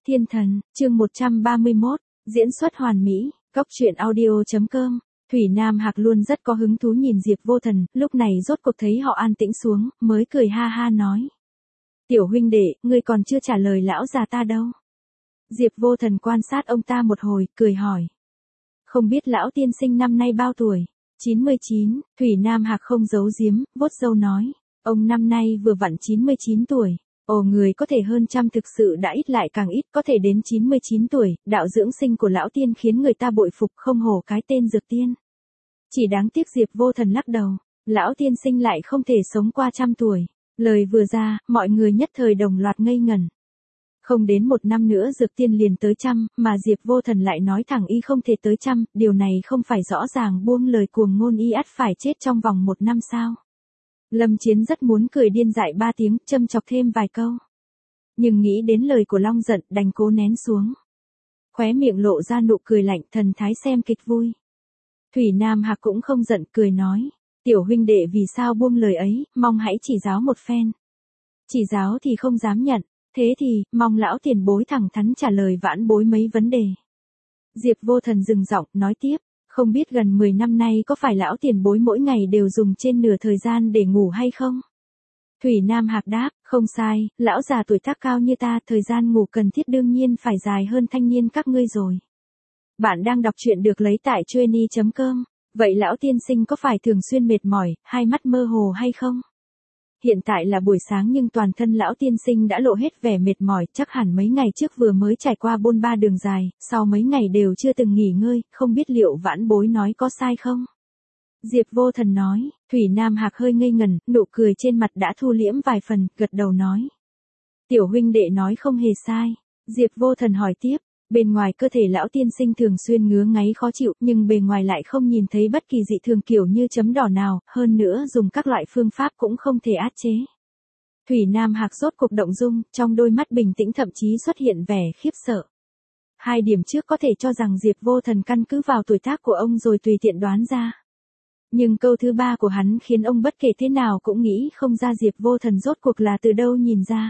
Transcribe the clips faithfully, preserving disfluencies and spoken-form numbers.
Thiên thần, chương một trăm ba mươi mốt, diễn xuất hoàn mỹ, cóc truyện audio chấm com. Thủy Nam Hạc luôn rất có hứng thú nhìn Diệp Vô Thần, lúc này rốt cuộc thấy họ an tĩnh xuống, mới cười ha ha nói. Tiểu huynh đệ, ngươi còn chưa trả lời lão già ta đâu. Diệp Vô Thần quan sát ông ta một hồi, cười hỏi. Không biết lão tiên sinh năm nay bao tuổi? chín mươi chín, Thủy Nam Hạc không giấu giếm, vuốt râu nói. Ông năm nay vừa vặn chín mươi chín tuổi. Ồ, người có thể hơn trăm thực sự đã ít lại càng ít, có thể đến chín mươi chín tuổi, đạo dưỡng sinh của lão tiên khiến người ta bội phục, không hổ cái tên dược tiên. Chỉ đáng tiếc Diệp Vô Thần lắc đầu, lão tiên sinh lại không thể sống qua trăm tuổi. Lời vừa ra, mọi người nhất thời đồng loạt ngây ngẩn. Không đến một năm nữa dược tiên liền tới trăm, mà Diệp Vô Thần lại nói thẳng y không thể tới trăm, điều này không phải rõ ràng buông lời cuồng ngôn y ắt phải chết trong vòng một năm sao? Lâm Chiến rất muốn cười điên dại ba tiếng, châm chọc thêm vài câu. Nhưng nghĩ đến lời của Long Giận, đành cố nén xuống. Khóe miệng lộ ra nụ cười lạnh, thần thái xem kịch vui. Thủy Nam Hạc cũng không giận, cười nói. Tiểu huynh đệ vì sao buông lời ấy, mong hãy chỉ giáo một phen. Chỉ giáo thì không dám nhận, thế thì, mong lão tiền bối thẳng thắn trả lời vãn bối mấy vấn đề. Diệp Vô Thần dừng giọng, nói tiếp. Không biết gần mười năm nay có phải lão tiền bối mỗi ngày đều dùng trên nửa thời gian để ngủ hay không? Thủy Nam Hạc đáp, không sai, lão già tuổi tác cao như ta, thời gian ngủ cần thiết đương nhiên phải dài hơn thanh niên các ngươi rồi. Bạn đang đọc truyện được lấy tại chueny chấm com, vậy lão tiên sinh có phải thường xuyên mệt mỏi, hai mắt mơ hồ hay không? Hiện tại là buổi sáng nhưng toàn thân lão tiên sinh đã lộ hết vẻ mệt mỏi, chắc hẳn mấy ngày trước vừa mới trải qua bôn ba đường dài, sau mấy ngày đều chưa từng nghỉ ngơi, không biết liệu vãn bối nói có sai không? Diệp Vô Thần nói, Thủy Nam Hạc hơi ngây ngần, nụ cười trên mặt đã thu liễm vài phần, gật đầu nói. Tiểu huynh đệ nói không hề sai. Diệp Vô Thần hỏi tiếp, bên ngoài cơ thể lão tiên sinh thường xuyên ngứa ngáy khó chịu, nhưng bề ngoài lại không nhìn thấy bất kỳ dị thường kiểu như chấm đỏ nào, hơn nữa dùng các loại phương pháp cũng không thể át chế. Thủy Nam Hạc rốt cuộc động dung, trong đôi mắt bình tĩnh thậm chí xuất hiện vẻ khiếp sợ. Hai điểm trước có thể cho rằng Diệp Vô Thần căn cứ vào tuổi tác của ông rồi tùy tiện đoán ra. Nhưng câu thứ ba của hắn khiến ông bất kể thế nào cũng nghĩ không ra Diệp Vô Thần rốt cuộc là từ đâu nhìn ra.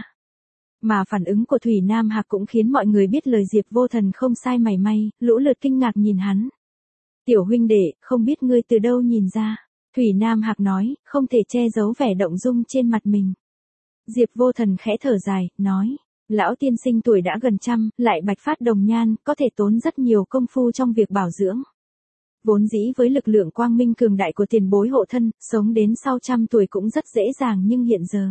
Mà phản ứng của Thủy Nam Hạc cũng khiến mọi người biết lời Diệp Vô Thần không sai mảy may, lũ lượt kinh ngạc nhìn hắn. Tiểu huynh đệ, không biết ngươi từ đâu nhìn ra. Thủy Nam Hạc nói, không thể che giấu vẻ động dung trên mặt mình. Diệp Vô Thần khẽ thở dài, nói, lão tiên sinh tuổi đã gần trăm, lại bạch phát đồng nhan, có thể tốn rất nhiều công phu trong việc bảo dưỡng. Vốn dĩ với lực lượng quang minh cường đại của tiền bối hộ thân, sống đến sau trăm tuổi cũng rất dễ dàng nhưng hiện giờ.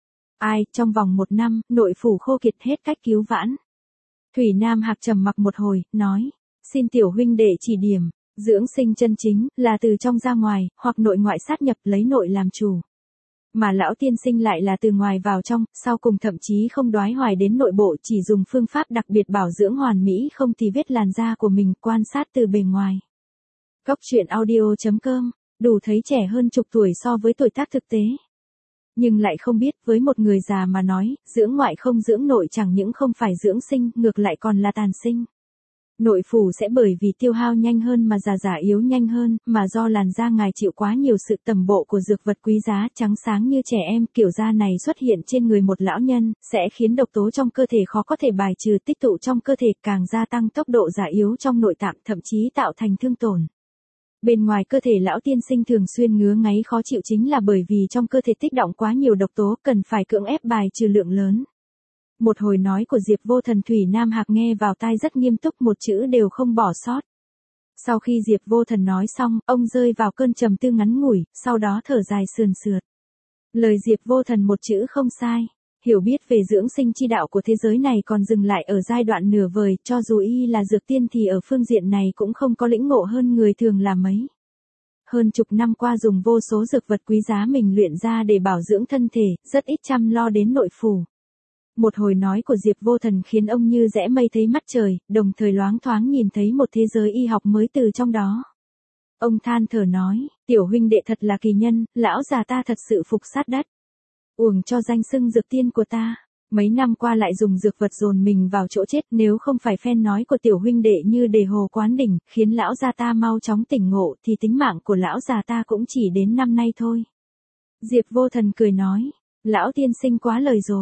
Ai, trong vòng một năm, nội phủ khô kiệt hết cách cứu vãn. Thủy Nam Hạc trầm mặc một hồi, nói, xin tiểu huynh đệ chỉ điểm, dưỡng sinh chân chính, là từ trong ra ngoài, hoặc nội ngoại sát nhập lấy nội làm chủ. Mà lão tiên sinh lại là từ ngoài vào trong, sau cùng thậm chí không đoái hoài đến nội bộ, chỉ dùng phương pháp đặc biệt bảo dưỡng hoàn mỹ không tì vết làn da của mình, quan sát từ bề ngoài. Cóc truyện audio chấm com, đủ thấy trẻ hơn chục tuổi so với tuổi tác thực tế. Nhưng lại không biết, với một người già mà nói, dưỡng ngoại không dưỡng nội chẳng những không phải dưỡng sinh, ngược lại còn là tàn sinh. Nội phủ sẽ bởi vì tiêu hao nhanh hơn mà già già yếu nhanh hơn, mà do làn da ngài chịu quá nhiều sự tầm bộ của dược vật quý giá trắng sáng như trẻ em, kiểu da này xuất hiện trên người một lão nhân, sẽ khiến độc tố trong cơ thể khó có thể bài trừ, tích tụ trong cơ thể, càng gia tăng tốc độ già yếu trong nội tạng, thậm chí tạo thành thương tổn. Bên ngoài cơ thể lão tiên sinh thường xuyên ngứa ngáy khó chịu chính là bởi vì trong cơ thể tích đọng quá nhiều độc tố, cần phải cưỡng ép bài trừ lượng lớn. Một hồi nói của Diệp Vô Thần Thủy Nam Hạc nghe vào tai rất nghiêm túc, một chữ đều không bỏ sót. Sau khi Diệp Vô Thần nói xong, ông rơi vào cơn trầm tư ngắn ngủi, sau đó thở dài sườn sượt. Lời Diệp Vô Thần một chữ không sai. Hiểu biết về dưỡng sinh chi đạo của thế giới này còn dừng lại ở giai đoạn nửa vời, cho dù y là dược tiên thì ở phương diện này cũng không có lĩnh ngộ hơn người thường là mấy. Hơn chục năm qua dùng vô số dược vật quý giá mình luyện ra để bảo dưỡng thân thể, rất ít chăm lo đến nội phủ. Một hồi nói của Diệp Vô Thần khiến ông như rẽ mây thấy mắt trời, đồng thời loáng thoáng nhìn thấy một thế giới y học mới từ trong đó. Ông than thở nói, tiểu huynh đệ thật là kỳ nhân, lão già ta thật sự phục sát đất. Uổng cho danh xưng dược tiên của ta, mấy năm qua lại dùng dược vật dồn mình vào chỗ chết, nếu không phải phen nói của tiểu huynh đệ như đề hồ quán đỉnh, khiến lão già ta mau chóng tỉnh ngộ thì tính mạng của lão già ta cũng chỉ đến năm nay thôi. Diệp Vô Thần cười nói, lão tiên sinh quá lời rồi.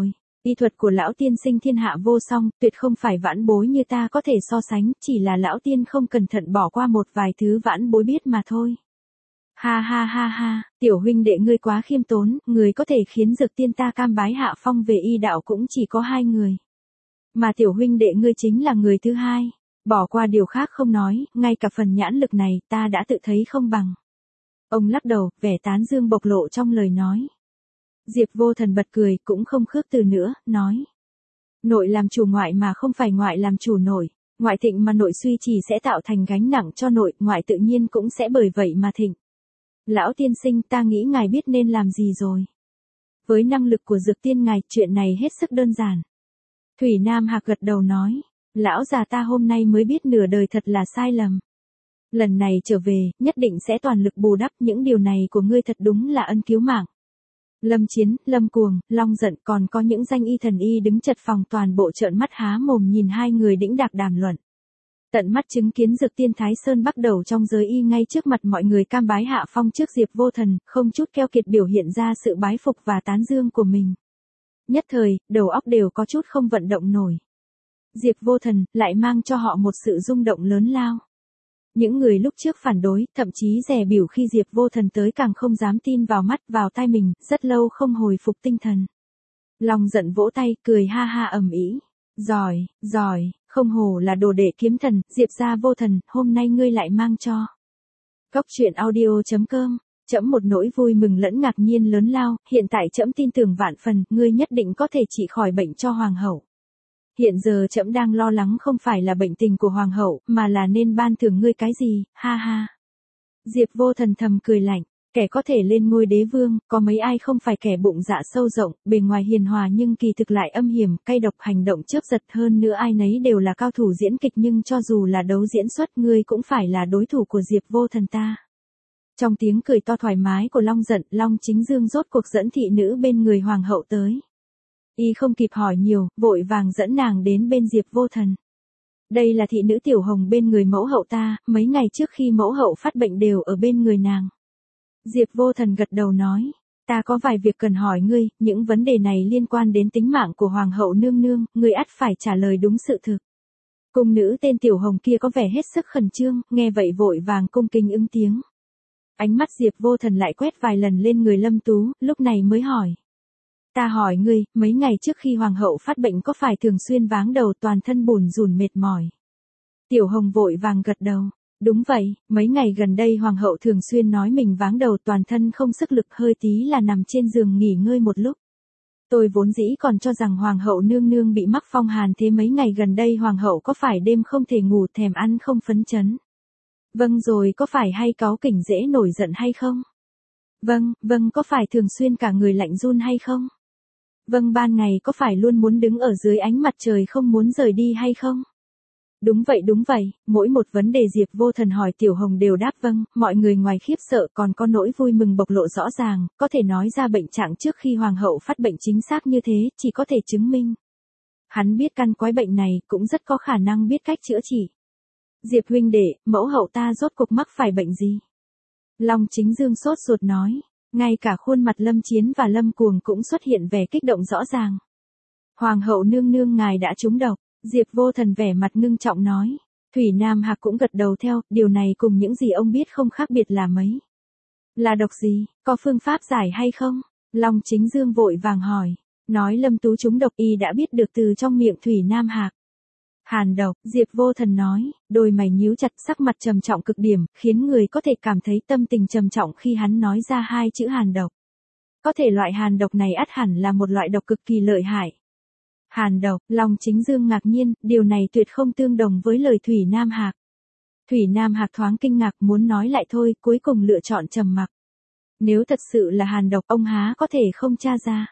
Y thuật của lão tiên sinh thiên hạ vô song, tuyệt không phải vãn bối như ta có thể so sánh, chỉ là lão tiên không cẩn thận bỏ qua một vài thứ vãn bối biết mà thôi. Ha ha ha ha, tiểu huynh đệ ngươi quá khiêm tốn, người có thể khiến dược tiên ta cam bái hạ phong về y đạo cũng chỉ có hai người. Mà tiểu huynh đệ ngươi chính là người thứ hai. Bỏ qua điều khác không nói, ngay cả phần nhãn lực này ta đã tự thấy không bằng. Ông lắc đầu, vẻ tán dương bộc lộ trong lời nói. Diệp Vô Thần bật cười, cũng không khước từ nữa, nói. Nội làm chủ ngoại mà không phải ngoại làm chủ nội, ngoại thịnh mà nội suy trì sẽ tạo thành gánh nặng cho nội, ngoại tự nhiên cũng sẽ bởi vậy mà thịnh. Lão tiên sinh, ta nghĩ ngài biết nên làm gì rồi. Với năng lực của dược tiên ngài, chuyện này hết sức đơn giản. Thủy Nam Hạc gật đầu nói. Lão già ta hôm nay mới biết nửa đời thật là sai lầm. Lần này trở về, nhất định sẽ toàn lực bù đắp, những điều này của ngươi thật đúng là ân cứu mạng. Lâm Chiến, Lâm Cuồng, Long Giận, còn có những danh y thần y đứng chật phòng toàn bộ trợn mắt há mồm nhìn hai người đĩnh đạc đàm luận. Tận mắt chứng kiến dược tiên Thái Sơn bắt đầu trong giới y ngay trước mặt mọi người cam bái hạ phong trước Diệp Vô Thần, không chút keo kiệt biểu hiện ra sự bái phục và tán dương của mình. Nhất thời, đầu óc đều có chút không vận động nổi. Diệp Vô Thần lại mang cho họ một sự rung động lớn lao. Những người lúc trước phản đối, thậm chí dè bỉu khi Diệp Vô Thần tới càng không dám tin vào mắt vào tai mình, rất lâu không hồi phục tinh thần. Long Giận vỗ tay, cười ha ha ầm ĩ. Giỏi, giỏi, không hổ là đồ đệ kiếm thần, Diệp gia Vô Thần, hôm nay ngươi lại mang cho. Góc truyện audio chấm com, trẫm một nỗi vui mừng lẫn ngạc nhiên lớn lao, hiện tại trẫm tin tưởng vạn phần, ngươi nhất định có thể trị khỏi bệnh cho hoàng hậu. Hiện giờ trẫm đang lo lắng không phải là bệnh tình của hoàng hậu, mà là nên ban thưởng ngươi cái gì, ha ha. Diệp Vô Thần thầm cười lạnh, kẻ có thể lên ngôi đế vương, có mấy ai không phải kẻ bụng dạ sâu rộng, bề ngoài hiền hòa nhưng kỳ thực lại âm hiểm, cay độc hành động chớp giật, hơn nữa ai nấy đều là cao thủ diễn kịch, nhưng cho dù là đấu diễn xuất ngươi cũng phải là đối thủ của Diệp Vô Thần ta. Trong tiếng cười to thoải mái của Long Giận, Long Chính Dương rốt cuộc dẫn thị nữ bên người hoàng hậu tới. Y không kịp hỏi nhiều, vội vàng dẫn nàng đến bên Diệp Vô Thần. Đây là thị nữ Tiểu Hồng bên người mẫu hậu ta, mấy ngày trước khi mẫu hậu phát bệnh đều ở bên người nàng. Diệp Vô Thần gật đầu nói, ta có vài việc cần hỏi ngươi, những vấn đề này liên quan đến tính mạng của hoàng hậu nương nương, ngươi ắt phải trả lời đúng sự thực. Cung nữ tên Tiểu Hồng kia có vẻ hết sức khẩn trương, nghe vậy vội vàng cung kính ứng tiếng. Ánh mắt Diệp Vô Thần lại quét vài lần lên người Lâm Tú, lúc này mới hỏi. Ta hỏi ngươi, mấy ngày trước khi hoàng hậu phát bệnh có phải thường xuyên váng đầu toàn thân bủn rủn mệt mỏi? Tiểu Hồng vội vàng gật đầu. Đúng vậy, mấy ngày gần đây hoàng hậu thường xuyên nói mình váng đầu toàn thân không sức lực, hơi tí là nằm trên giường nghỉ ngơi một lúc. Tôi vốn dĩ còn cho rằng hoàng hậu nương nương bị mắc phong hàn, thế mấy ngày gần đây hoàng hậu có phải đêm không thể ngủ, thèm ăn không phấn chấn? Vâng, rồi có phải hay cáu kỉnh dễ nổi giận hay không? Vâng, vâng, có phải thường xuyên cả người lạnh run hay không? Vâng, ban ngày có phải luôn muốn đứng ở dưới ánh mặt trời không muốn rời đi hay không? Đúng vậy đúng vậy, mỗi một vấn đề Diệp Vô Thần hỏi Tiểu Hồng đều đáp vâng, mọi người ngoài khiếp sợ còn có nỗi vui mừng bộc lộ rõ ràng, có thể nói ra bệnh trạng trước khi hoàng hậu phát bệnh chính xác như thế, chỉ có thể chứng minh. Hắn biết căn quái bệnh này, cũng rất có khả năng biết cách chữa trị. Diệp huynh đệ, mẫu hậu ta rốt cuộc mắc phải bệnh gì? Long Chính Dương sốt ruột nói, ngay cả khuôn mặt Lâm Chiến và Lâm Cuồng cũng xuất hiện vẻ kích động rõ ràng. Hoàng hậu nương nương ngài đã trúng độc. Diệp Vô Thần vẻ mặt ngưng trọng nói. Thủy Nam Hạc cũng gật đầu theo, điều này cùng những gì ông biết không khác biệt là mấy. Là độc gì, có phương pháp giải hay không? Long Chính Dương vội vàng hỏi. Nói Lâm Tú trúng độc y đã biết được từ trong miệng Thủy Nam Hạc. Hàn độc, Diệp Vô Thần nói, đôi mày nhíu chặt, sắc mặt trầm trọng cực điểm, khiến người có thể cảm thấy tâm tình trầm trọng khi hắn nói ra hai chữ hàn độc. Có thể loại hàn độc này ắt hẳn là một loại độc cực kỳ lợi hại. Hàn độc, Long Chính Dương ngạc nhiên, điều này tuyệt không tương đồng với lời Thủy Nam Hạc. Thủy Nam Hạc thoáng kinh ngạc muốn nói lại thôi, cuối cùng lựa chọn trầm mặc. Nếu thật sự là hàn độc, ông há có thể không tra ra.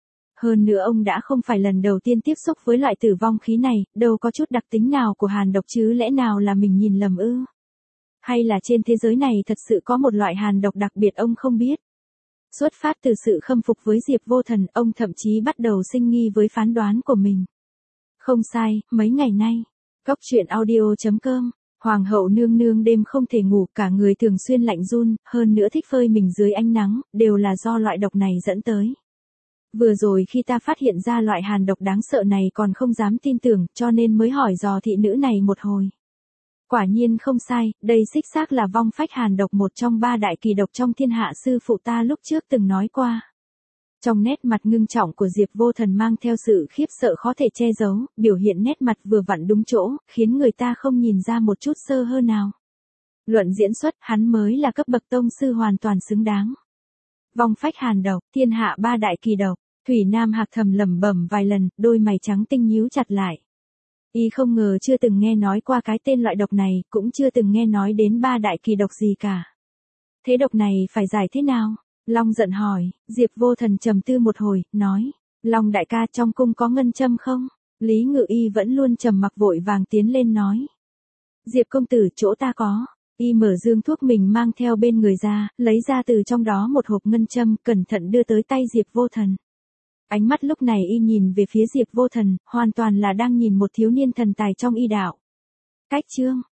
Hơn nữa ông đã không phải lần đầu tiên tiếp xúc với loại tử vong khí này, đâu có chút đặc tính nào của hàn độc chứ, lẽ nào là mình nhìn lầm ư? Hay là trên thế giới này thật sự có một loại hàn độc đặc biệt ông không biết? Xuất phát từ sự khâm phục với Diệp Vô Thần, ông thậm chí bắt đầu sinh nghi với phán đoán của mình. Không sai, mấy ngày nay, góc truyện audio chấm com, hoàng hậu nương nương đêm không thể ngủ, cả người thường xuyên lạnh run, hơn nữa thích phơi mình dưới ánh nắng, đều là do loại độc này dẫn tới. Vừa rồi khi ta phát hiện ra loại hàn độc đáng sợ này còn không dám tin tưởng, cho nên mới hỏi dò thị nữ này một hồi. Quả nhiên không sai, đây xích xác là vong phách hàn độc, một trong ba đại kỳ độc trong thiên hạ sư phụ ta lúc trước từng nói qua. Trong nét mặt ngưng trọng của Diệp Vô Thần mang theo sự khiếp sợ khó thể che giấu, biểu hiện nét mặt vừa vặn đúng chỗ, khiến người ta không nhìn ra một chút sơ hở nào. Luận diễn xuất, hắn mới là cấp bậc tông sư hoàn toàn xứng đáng. Vong phách hàn độc, thiên hạ ba đại kỳ độc, Thủy Nam Hạc thầm lẩm bẩm vài lần, đôi mày trắng tinh nhíu chặt lại. Y không ngờ chưa từng nghe nói qua cái tên loại độc này, cũng chưa từng nghe nói đến ba đại kỳ độc gì cả. Thế độc này phải giải thế nào? Long giận hỏi. Diệp Vô Thần trầm tư một hồi, nói. Long đại ca, trong cung có ngân châm không? Lý Ngự Y vẫn luôn trầm mặc, vội vàng tiến lên nói. Diệp công tử, chỗ ta có. Y mở dương thuốc mình mang theo bên người ra, lấy ra từ trong đó một hộp ngân châm, cẩn thận đưa tới tay Diệp Vô Thần. Ánh mắt lúc này y nhìn về phía Diệp Vô Thần, hoàn toàn là đang nhìn một thiếu niên thần tài trong y đạo. Cách chương